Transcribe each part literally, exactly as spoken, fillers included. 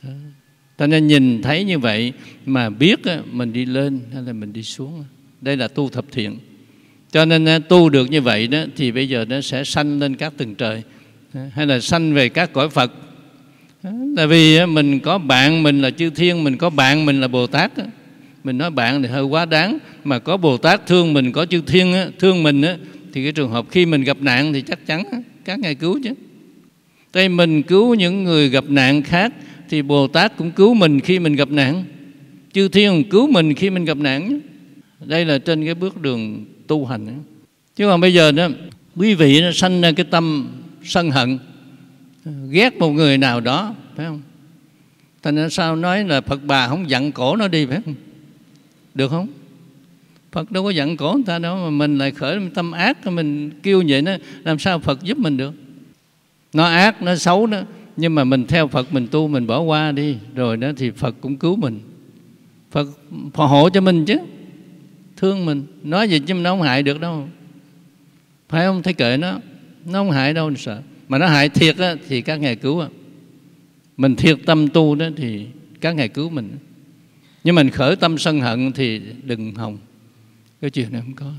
Cho nên nhìn thấy như vậy mà biết mình đi lên hay là mình đi xuống. Đây là tu thập thiện. Cho nên tu được như vậy đó thì bây giờ nó sẽ sanh lên các tầng trời, hay là sanh về các cõi Phật. Tại vì mình có bạn mình là chư thiên, mình có bạn mình là Bồ Tát. Mình nói bạn thì hơi quá đáng, mà có Bồ Tát thương mình, có chư thiên thương mình, thì cái trường hợp khi mình gặp nạn thì chắc chắn các ngài cứu chứ. Đây mình cứu những người gặp nạn khác thì Bồ Tát cũng cứu mình khi mình gặp nạn, chư thiên cũng cứu mình khi mình gặp nạn. Đây là trên cái bước đường tu hành. Chứ còn bây giờ đó, quý vị nó sanh ra cái tâm sân hận, ghét một người nào đó, phải không? Thành ra sao nói là Phật bà không dặn cổ nó đi, phải không? Được không? Phật đâu có dặn cổ người ta đâu, mà mình lại khởi tâm ác, mình kêu vậy nó làm sao Phật giúp mình được? Nó ác, nó xấu đó, nhưng mà mình theo Phật, mình tu, mình bỏ qua đi, rồi đó thì Phật cũng cứu mình. Phật phò hộ cho mình chứ, thương mình. Nói gì chứ nó không hại được đâu, phải không? Thấy kệ nó, nó không hại đâu, sợ. Mà nó hại thiệt á, thì các ngài cứu. Mình thiệt tâm tu đó thì các ngài cứu mình. Nhưng mình khởi tâm sân hận thì đừng hòng, cái chuyện này không có.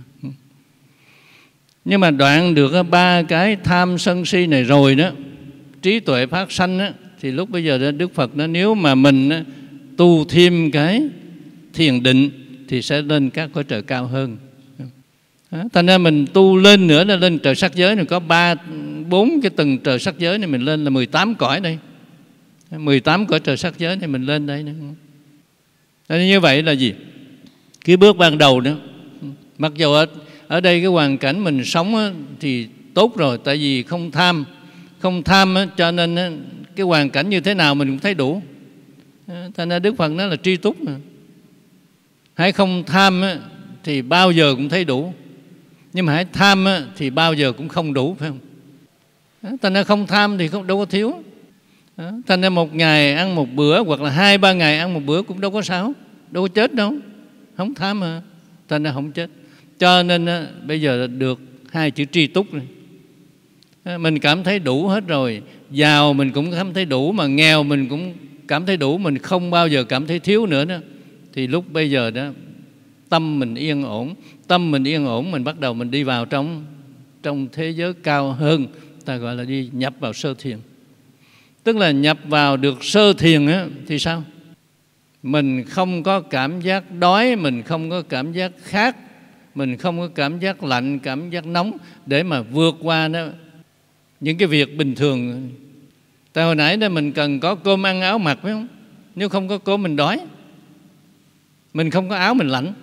Nhưng mà đoạn được ba cái tham sân si này rồi đó, trí tuệ phát sanh đó, thì lúc bây giờ đó, Đức Phật nói nếu mà mình đó, tu thêm cái thiền định thì sẽ lên các cõi trời cao hơn. Đó, thành ra mình tu lên nữa là lên trời sắc giới này, có ba bốn cái tầng trời sắc giới này, mình lên là mười tám cõi đây, mười tám cõi trời sắc giới này mình lên đây nữa. Nên như vậy là gì? Cái bước ban đầu đó, mặc dù ở, ở đây cái hoàn cảnh mình sống á, thì tốt rồi, tại vì không tham, không tham á, cho nên á, cái hoàn cảnh như thế nào mình cũng thấy đủ. Thành ra Đức Phật nói là tri túc mà. Hãy không tham á, thì bao giờ cũng thấy đủ, nhưng mà hãy tham á, thì bao giờ cũng không đủ, phải không? Thành ra không tham thì không đâu có thiếu. Thành ra một ngày ăn một bữa hoặc là hai ba ngày ăn một bữa cũng đâu có sao, đâu có chết đâu, không tham mà, thành ra không chết. Cho nên á, bây giờ được hai chữ tri túc này. Mình cảm thấy đủ hết rồi, giàu mình cũng cảm thấy đủ, mà nghèo mình cũng cảm thấy đủ, mình không bao giờ cảm thấy thiếu nữa đó. Thì lúc bây giờ đó tâm mình yên ổn, tâm mình yên ổn, mình bắt đầu mình đi vào trong trong thế giới cao hơn, ta gọi là đi nhập vào sơ thiền. Tức là nhập vào được sơ thiền á, thì sao? Mình không có cảm giác đói, mình không có cảm giác khát, mình không có cảm giác lạnh, cảm giác nóng để mà vượt qua đó những cái việc bình thường. Tại hồi nãy đó mình cần có cơm ăn áo mặc, phải không? Nếu không có cơm mình đói, mình không có áo mình lạnh.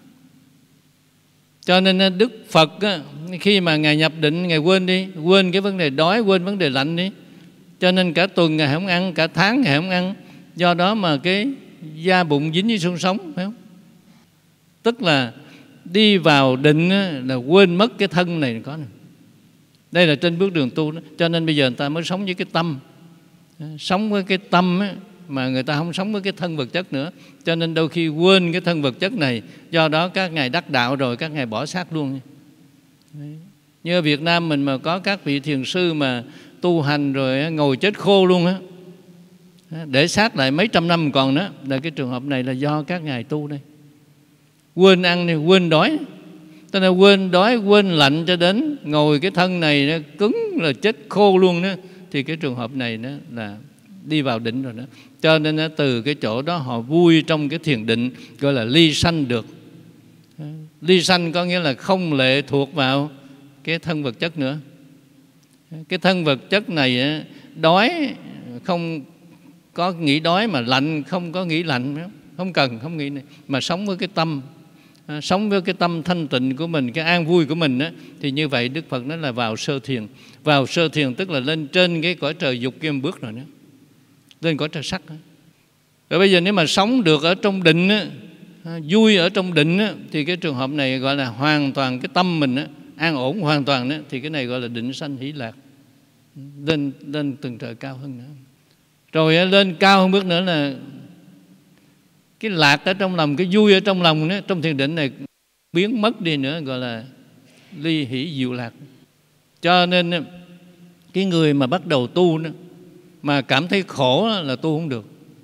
Cho nên Đức Phật á, khi mà Ngài nhập định, Ngài quên đi, quên cái vấn đề đói, quên vấn đề lạnh đi. Cho nên cả tuần Ngài không ăn, cả tháng Ngài không ăn. Do đó mà cái da bụng dính với xương sống, phải không? Tức là đi vào định là quên mất cái thân này có này. Đây là trên bước đường tu đó. Cho nên bây giờ người ta mới sống với cái tâm, sống với cái tâm á, mà người ta không sống với cái thân vật chất nữa. Cho nên đôi khi quên cái thân vật chất này. Do đó các ngài đắc đạo rồi các ngài bỏ xác luôn. Như ở Việt Nam mình mà có các vị thiền sư mà tu hành rồi ngồi chết khô luôn á, để xác lại mấy trăm năm còn đó, là cái trường hợp này là do các ngài tu đây. Quên ăn này, quên đói, tức là quên đói, quên lạnh cho đến ngồi cái thân này nó cứng là chết khô luôn đó. Thì cái trường hợp này đó là đi vào định rồi đó. Cho nên đó, từ cái chỗ đó họ vui trong cái thiền định, gọi là ly sanh được. Ly sanh có nghĩa là không lệ thuộc vào cái thân vật chất nữa. Cái thân vật chất này đói không có nghĩ đói, mà lạnh không có nghĩ lạnh, không cần, không nghĩ này, mà sống với cái tâm, sống với cái tâm thanh tịnh của mình, cái an vui của mình á, thì như vậy Đức Phật nói là vào sơ thiền. Vào sơ thiền tức là lên trên cái cõi trời dục kim bước rồi đó, lên cõi trời sắc đó. Rồi bây giờ nếu mà sống được ở trong định á, vui ở trong định á, thì cái trường hợp này gọi là hoàn toàn cái tâm mình á, an ổn hoàn toàn đó, thì cái này gọi là định sanh hỷ lạc, lên lên từng trời cao hơn nữa. Rồi lên cao hơn bước nữa là cái lạc ở trong lòng, cái vui ở trong lòng đó, trong thiền định này biến mất đi nữa, gọi là ly hỷ diệu lạc. Cho nên cái người mà bắt đầu tu đó, mà cảm thấy khổ là tu không được.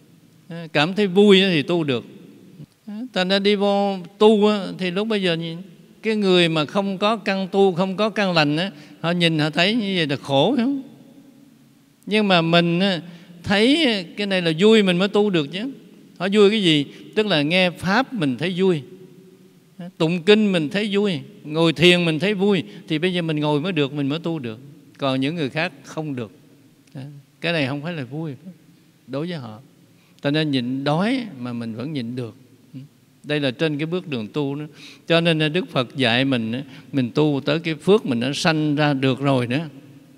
Cảm thấy vui thì tu được. Thành ra đi vô tu thì lúc bây giờ cái người mà không có căn tu, không có căn lành, họ nhìn họ thấy như vậy là khổ, phải không? Nhưng mà mình thấy cái này là vui mình mới tu được chứ. Họ vui cái gì? Tức là nghe Pháp mình thấy vui, tụng kinh mình thấy vui, ngồi thiền mình thấy vui, thì bây giờ mình ngồi mới được, mình mới tu được. Còn những người khác không được. Cái này không phải là vui đối với họ. Cho nên nhịn đói mà mình vẫn nhịn được. Đây là trên cái bước đường tu đó. Cho nên Đức Phật dạy mình, mình tu tới cái phước mình đã sanh ra được rồi đó,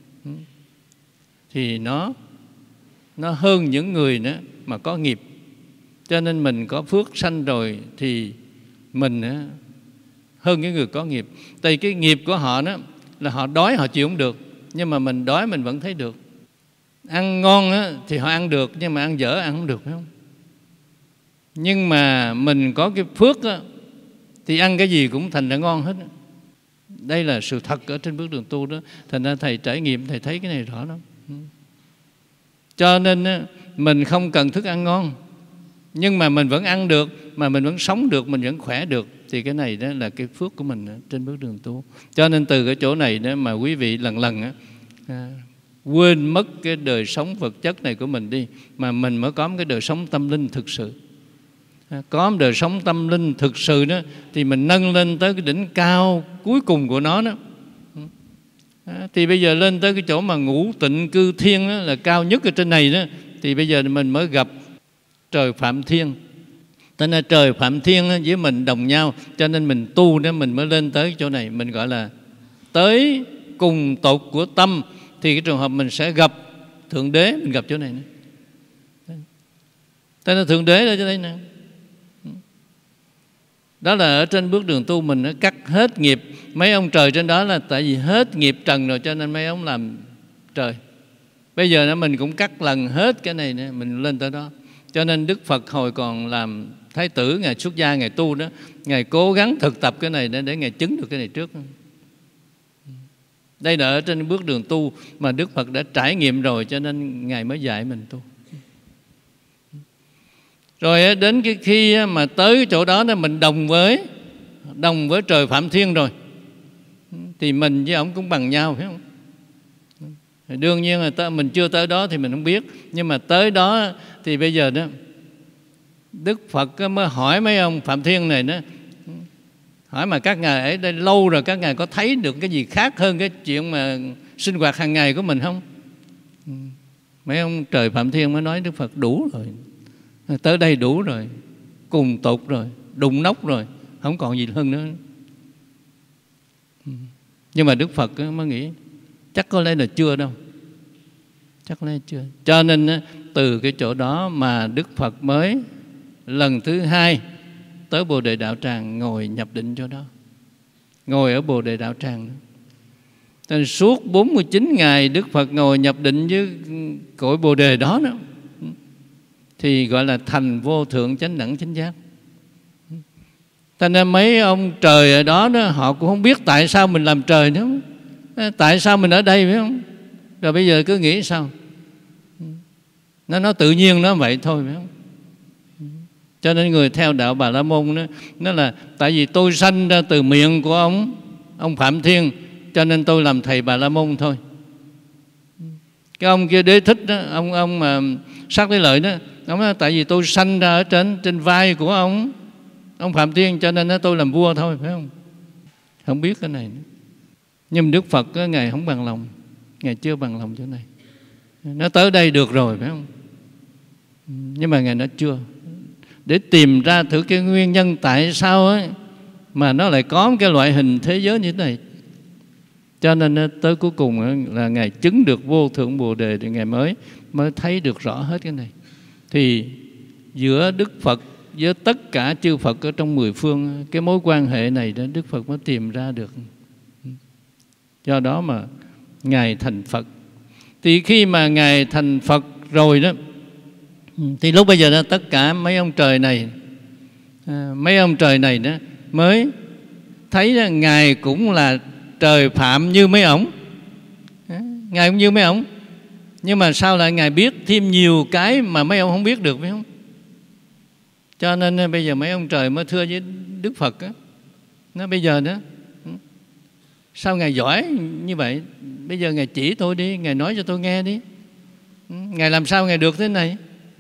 thì nó nó hơn những người đó mà có nghiệp. Cho nên mình có phước sanh rồi thì mình hơn những người có nghiệp. Tại cái nghiệp của họ đó là họ đói họ chịu không được, nhưng mà mình đói mình vẫn thấy được. Ăn ngon á, thì họ ăn được, nhưng mà ăn dở ăn không được, phải không? Nhưng mà mình có cái phước á, thì ăn cái gì cũng thành ra ngon hết. Đây là sự thật ở trên bước đường tu đó. Thành ra Thầy trải nghiệm, Thầy thấy cái này rõ lắm. Cho nên á, mình không cần thức ăn ngon, nhưng mà mình vẫn ăn được, mà mình vẫn sống được, mình vẫn khỏe được. Thì cái này đó là cái phước của mình đó, trên bước đường tu. Cho nên từ cái chỗ này đó mà quý vị lần lần á, à, quên mất cái đời sống vật chất này của mình đi, mà mình mới có một cái đời sống tâm linh thực sự. À, có một đời sống tâm linh thực sự đó, thì mình nâng lên tới cái đỉnh cao cuối cùng của nó đó. À, thì bây giờ lên tới cái chỗ mà ngũ tịnh cư thiên đó, là cao nhất ở trên này đó, thì bây giờ mình mới gặp trời Phạm Thiên. Cho nên trời Phạm Thiên với mình đồng nhau, cho nên mình tu đó mình mới lên tới chỗ này. Mình gọi là tới cùng tột của tâm. Thì cái trường hợp mình sẽ gặp Thượng Đế, mình gặp chỗ này nữa. Cho nên Thượng Đế ở chỗ đây nè. Đó là ở trên bước đường tu mình nó cắt hết nghiệp. Mấy ông trời trên đó là tại vì hết nghiệp trần rồi, cho nên mấy ông làm trời. Bây giờ nó mình cũng cắt lần hết cái này nữa, mình lên tới đó. Cho nên Đức Phật hồi còn làm Thái tử, Ngài xuất gia, Ngài tu đó, Ngài cố gắng thực tập cái này để, để Ngài chứng được cái này trước. Đây là ở trên bước đường tu mà Đức Phật đã trải nghiệm rồi, cho nên Ngài mới dạy mình tu. Rồi đến cái khi mà tới cái chỗ đó mình đồng với đồng với trời Phạm Thiên rồi, thì mình với ông cũng bằng nhau, phải không? Đương nhiên là ta, mình chưa tới đó thì mình không biết. Nhưng mà tới đó thì bây giờ đó Đức Phật mới hỏi mấy ông Phạm Thiên này đó, hỏi mà các ngài ở đây lâu rồi, các ngài có thấy được cái gì khác hơn cái chuyện mà sinh hoạt hàng ngày của mình không? Mấy ông trời Phạm Thiên mới nói Đức Phật đủ rồi, tới đây đủ rồi, cùng tột rồi, đụng nóc rồi, không còn gì hơn nữa. Nhưng mà Đức Phật mới nghĩ chắc có lẽ là chưa đâu, chắc lẽ chưa. Cho nên từ cái chỗ đó mà Đức Phật mới lần thứ hai tới Bồ Đề Đạo Tràng ngồi nhập định chỗ đó, ngồi ở Bồ Đề Đạo Tràng. Nên suốt bốn mươi chín ngày Đức Phật ngồi nhập định với cội Bồ Đề đó đó, thì gọi là thành vô thượng chánh đẳng chánh giác. Cho nên mấy ông trời ở đó, đó họ cũng không biết tại sao mình làm trời nữa, tại sao mình ở đây, phải không? Rồi bây giờ cứ nghĩ sao nó nó tự nhiên nó vậy thôi, phải không? Cho nên người theo đạo Bà La Môn đó, nó là tại vì tôi sanh ra từ miệng của ông ông Phạm Thiên, cho nên tôi làm thầy Bà La Môn thôi. Cái ông kia Đế Thích đó, ông ông mà Sắc Đế Lợi đó, ông nói tại vì tôi sanh ra ở trên trên vai của ông ông Phạm Thiên, cho nên tôi làm vua thôi, phải không? Không biết cái này nữa. Nhưng Đức Phật đó, Ngài không bằng lòng, Ngài chưa bằng lòng chỗ này. Nó tới đây được rồi, phải không? Nhưng mà Ngài nói chưa, để tìm ra thử cái nguyên nhân tại sao ấy mà nó lại có cái loại hình thế giới như thế này. Cho nên tới cuối cùng là Ngài chứng được vô thượng Bồ Đề, thì Ngài mới mới thấy được rõ hết cái này. Thì giữa Đức Phật với tất cả chư Phật ở trong mười phương, cái mối quan hệ này đó Đức Phật mới tìm ra được. Do đó mà Ngài thành Phật. Thì khi mà Ngài thành Phật rồi đó, thì lúc bây giờ đó, tất cả mấy ông trời này à, mấy ông trời này đó mới thấy đó, Ngài cũng là trời Phạm như mấy ổng, à, Ngài cũng như mấy ổng. Nhưng mà sao lại Ngài biết thêm nhiều cái mà mấy ông không biết được, phải không? Cho nên bây giờ mấy ông trời mới thưa với Đức Phật á, nó bây giờ đó, sao Ngài giỏi như vậy? Bây giờ Ngài chỉ tôi đi, Ngài nói cho tôi nghe đi. Ngài làm sao Ngài được thế này?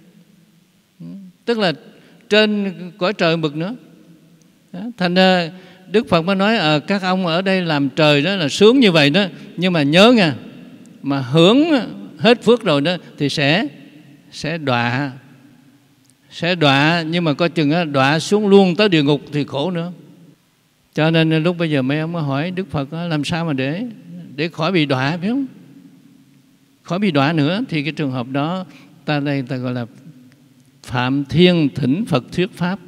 Tức là trên cõi trời bực nữa. Thành ra Đức Phật mới nói à, các ông ở đây làm trời đó là sướng như vậy đó, nhưng mà nhớ nha, mà hưởng hết phước rồi đó thì sẽ sẽ đọa, sẽ đọa, nhưng mà coi chừng đó, đọa xuống luôn tới địa ngục thì khổ nữa. Cho nên lúc bây giờ mấy ông mới hỏi Đức Phật đó, làm sao mà để để khỏi bị đọa, phải không? Khỏi bị đọa nữa. Thì cái trường hợp đó ta đây ta gọi là Phạm Thiên thỉnh Phật thuyết pháp,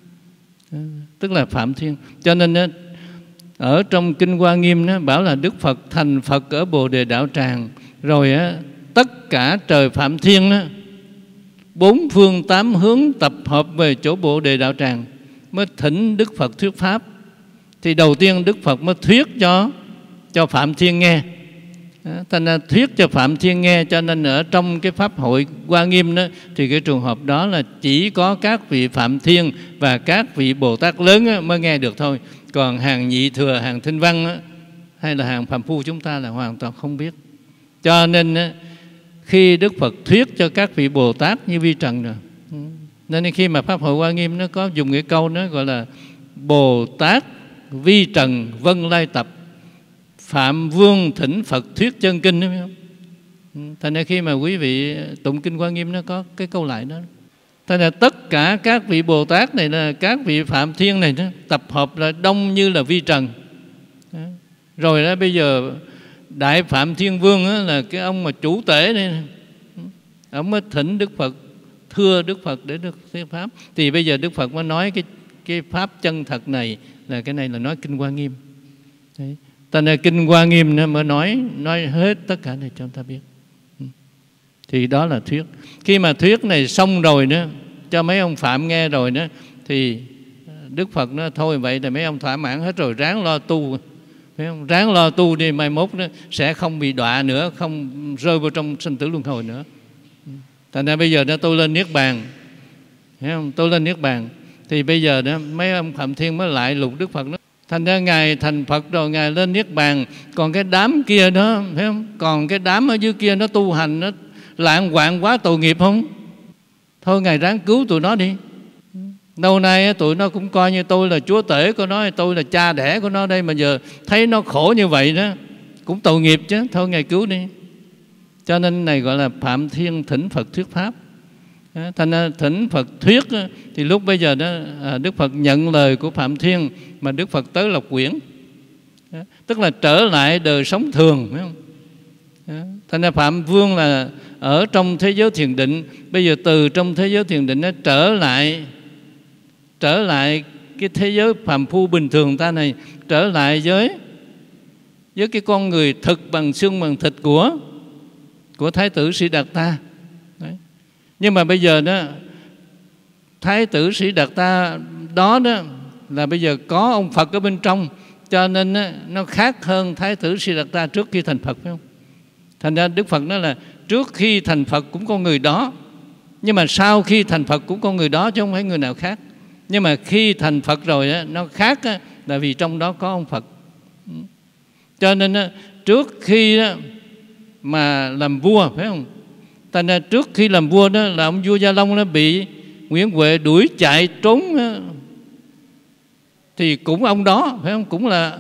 tức là Phạm Thiên. Cho nên đó, ở trong Kinh Hoa Nghiêm đó, bảo là Đức Phật thành Phật ở Bồ Đề Đạo Tràng, rồi á, tất cả trời Phạm Thiên đó, bốn phương tám hướng tập hợp về chỗ Bồ Đề Đạo Tràng mới thỉnh Đức Phật thuyết pháp. Thì đầu tiên Đức Phật mới thuyết cho cho Phạm Thiên nghe. Thành ra thuyết cho Phạm Thiên nghe. Cho nên ở trong cái Pháp hội Hoa Nghiêm đó, thì cái trường hợp đó là chỉ có các vị Phạm Thiên và các vị Bồ Tát lớn mới nghe được thôi. Còn hàng nhị thừa, hàng thinh văn hay là hàng phàm phu chúng ta là hoàn toàn không biết. Cho nên khi Đức Phật thuyết cho các vị Bồ Tát như Vi Trần rồi, nên khi mà Pháp hội Hoa Nghiêm nó có dùng cái câu nó gọi là Bồ Tát Vi Trần Vân Lai Tập, Phạm Vương thỉnh Phật thuyết chân kinh, đúng không? Thành ra khi mà quý vị tụng Kinh Hoa Nghiêm nó có cái câu lại đó. Thành ra tất cả các vị Bồ Tát này là các vị Phạm Thiên này đó, tập hợp là đông như là Vi Trần. Rồi đó bây giờ Đại Phạm Thiên Vương đó, là cái ông mà chủ tể này, ông mới thỉnh Đức Phật, thưa Đức Phật để được thuyết pháp. Thì bây giờ Đức Phật mới nói cái cái pháp chân thật này, là cái này là nói Kinh Hoa Nghiêm. Đấy. Thành ra Kinh Hoa Nghiêm nó mới nói nói hết tất cả này cho chúng ta biết. Thì đó là thuyết. Khi mà thuyết này xong rồi đó, cho mấy ông Phạm nghe rồi đó, thì Đức Phật nói thôi vậy là mấy ông thỏa mãn hết rồi, ráng lo tu, phải không? Ráng lo tu đi, mai mốt đó sẽ không bị đọa nữa, không rơi vào trong sinh tử luân hồi nữa. Thành ra bây giờ đó tôi lên Niết Bàn, thấy không? Tôi lên Niết Bàn. Thì bây giờ đó mấy ông Phạm Thiên mới lại lục Đức Phật đó. Thành ra Ngài thành Phật rồi, Ngài lên Niết Bàn. Còn cái đám kia đó, phải không? Còn cái đám ở dưới kia nó tu hành, nó lạng hoạn quá tội nghiệp không? Thôi Ngài ráng cứu tụi nó đi. Lâu nay tụi nó cũng coi như tôi là chúa tể của nó, tôi là cha đẻ của nó đây, mà giờ thấy nó khổ như vậy đó, cũng tội nghiệp chứ. Thôi Ngài cứu đi. Cho nên này gọi là Phạm Thiên thỉnh Phật thuyết pháp. Thành ra thỉnh Phật thuyết thì lúc bây giờ đó Đức Phật nhận lời của Phạm Thiên mà Đức Phật tới Lộc Quyển, tức là trở lại đời sống thường, phải không? Thành ra Phạm Vương là ở trong thế giới thiền định, bây giờ từ trong thế giới thiền định nó trở lại trở lại cái thế giới phàm phu bình thường ta này, trở lại với với cái con người thực bằng xương bằng thịt của của Thái tử Sĩ Đạt Ta. Đấy. Nhưng mà bây giờ đó, Thái tử Sĩ Đạt Ta đó đó là bây giờ có ông Phật ở bên trong, cho nên đó, nó khác hơn Thái tử Sĩ Đạt Ta trước khi thành Phật, phải không? Thành ra Đức Phật nói là trước khi thành Phật cũng có người đó, nhưng mà sau khi thành Phật cũng có người đó chứ không phải người nào khác. Nhưng mà khi thành Phật rồi đó, nó khác đó, là vì trong đó có ông Phật. Cho nên đó, trước khi đó, mà làm vua, phải không? Thành ra trước khi làm vua đó là ông vua Gia Long nó bị Nguyễn Huệ đuổi chạy trốn đó, thì cũng ông đó, phải không? Cũng là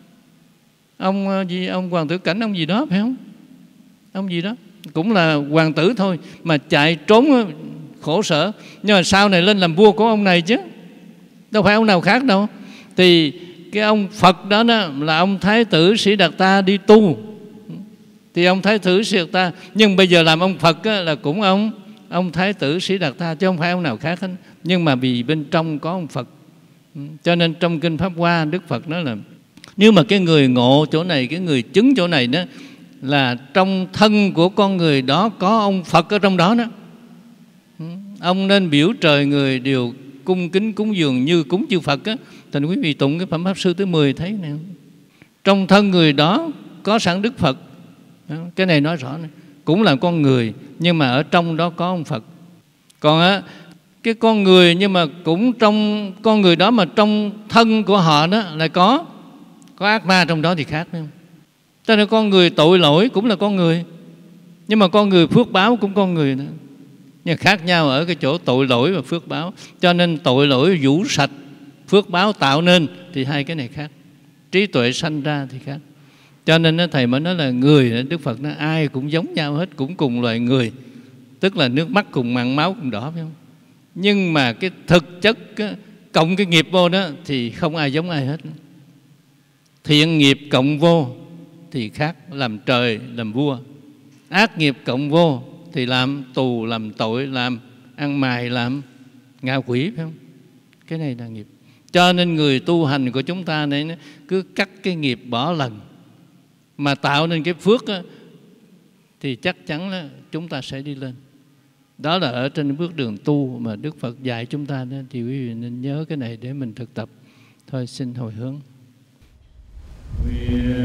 ông gì, ông Hoàng Tử Cảnh, ông gì đó, phải không? Ông gì đó cũng là hoàng tử thôi mà chạy trốn khổ sở. Nhưng mà sau này lên làm vua của ông này chứ, đâu phải ông nào khác đâu. Thì cái ông Phật đó, đó là ông Thái tử Sĩ Đạt Ta đi tu, thì ông Thái tử Sĩ Đạt Ta, nhưng bây giờ làm ông Phật á, là cũng ông ông Thái tử Sĩ Đạt Ta chứ không phải ông nào khác hết. Nhưng mà vì bên trong có ông Phật, cho nên trong Kinh Pháp Hoa Đức Phật nói là nếu mà cái người ngộ chỗ này, cái người chứng chỗ này đó, là trong thân của con người đó có ông Phật ở trong đó đó. Ông nên biểu trời người đều cung kính cúng dường như cúng chư Phật á. Thành quý vị tụng cái Phẩm Pháp Sư thứ mười thấy nè, trong thân người đó có sẵn Đức Phật. Cái này nói rõ này. Cũng là con người, nhưng mà ở trong đó có ông Phật. Còn á, cái con người, nhưng mà cũng trong con người đó mà trong thân của họ đó lại có có ác ma trong đó thì khác, phải không? Cho nên con người tội lỗi cũng là con người, nhưng mà con người phước báo cũng con người nữa, nhưng khác nhau ở cái chỗ tội lỗi và phước báo. Cho nên tội lỗi vũ sạch, phước báo tạo nên thì hai cái này khác, trí tuệ sanh ra thì khác. Cho nên Thầy mới nói là người, Đức Phật nói ai cũng giống nhau hết, cũng cùng loài người, tức là nước mắt cùng mặn, máu cùng đỏ, phải không? Nhưng mà cái thực chất cộng cái nghiệp vô đó thì không ai giống ai hết. Thiện nghiệp cộng vô thì khác, làm trời làm vua. Ác nghiệp cộng vô thì làm tù, làm tội, làm ăn mày, làm ngạ quỷ, phải không? Cái này là nghiệp. Cho nên người tu hành của chúng ta này cứ cắt cái nghiệp bỏ lần mà tạo nên cái phước đó, thì chắc chắn là chúng ta sẽ đi lên. Đó là ở trên bước đường tu mà Đức Phật dạy chúng ta đó, thì quý vị nên nhớ cái này để mình thực tập. Thôi xin hồi hướng.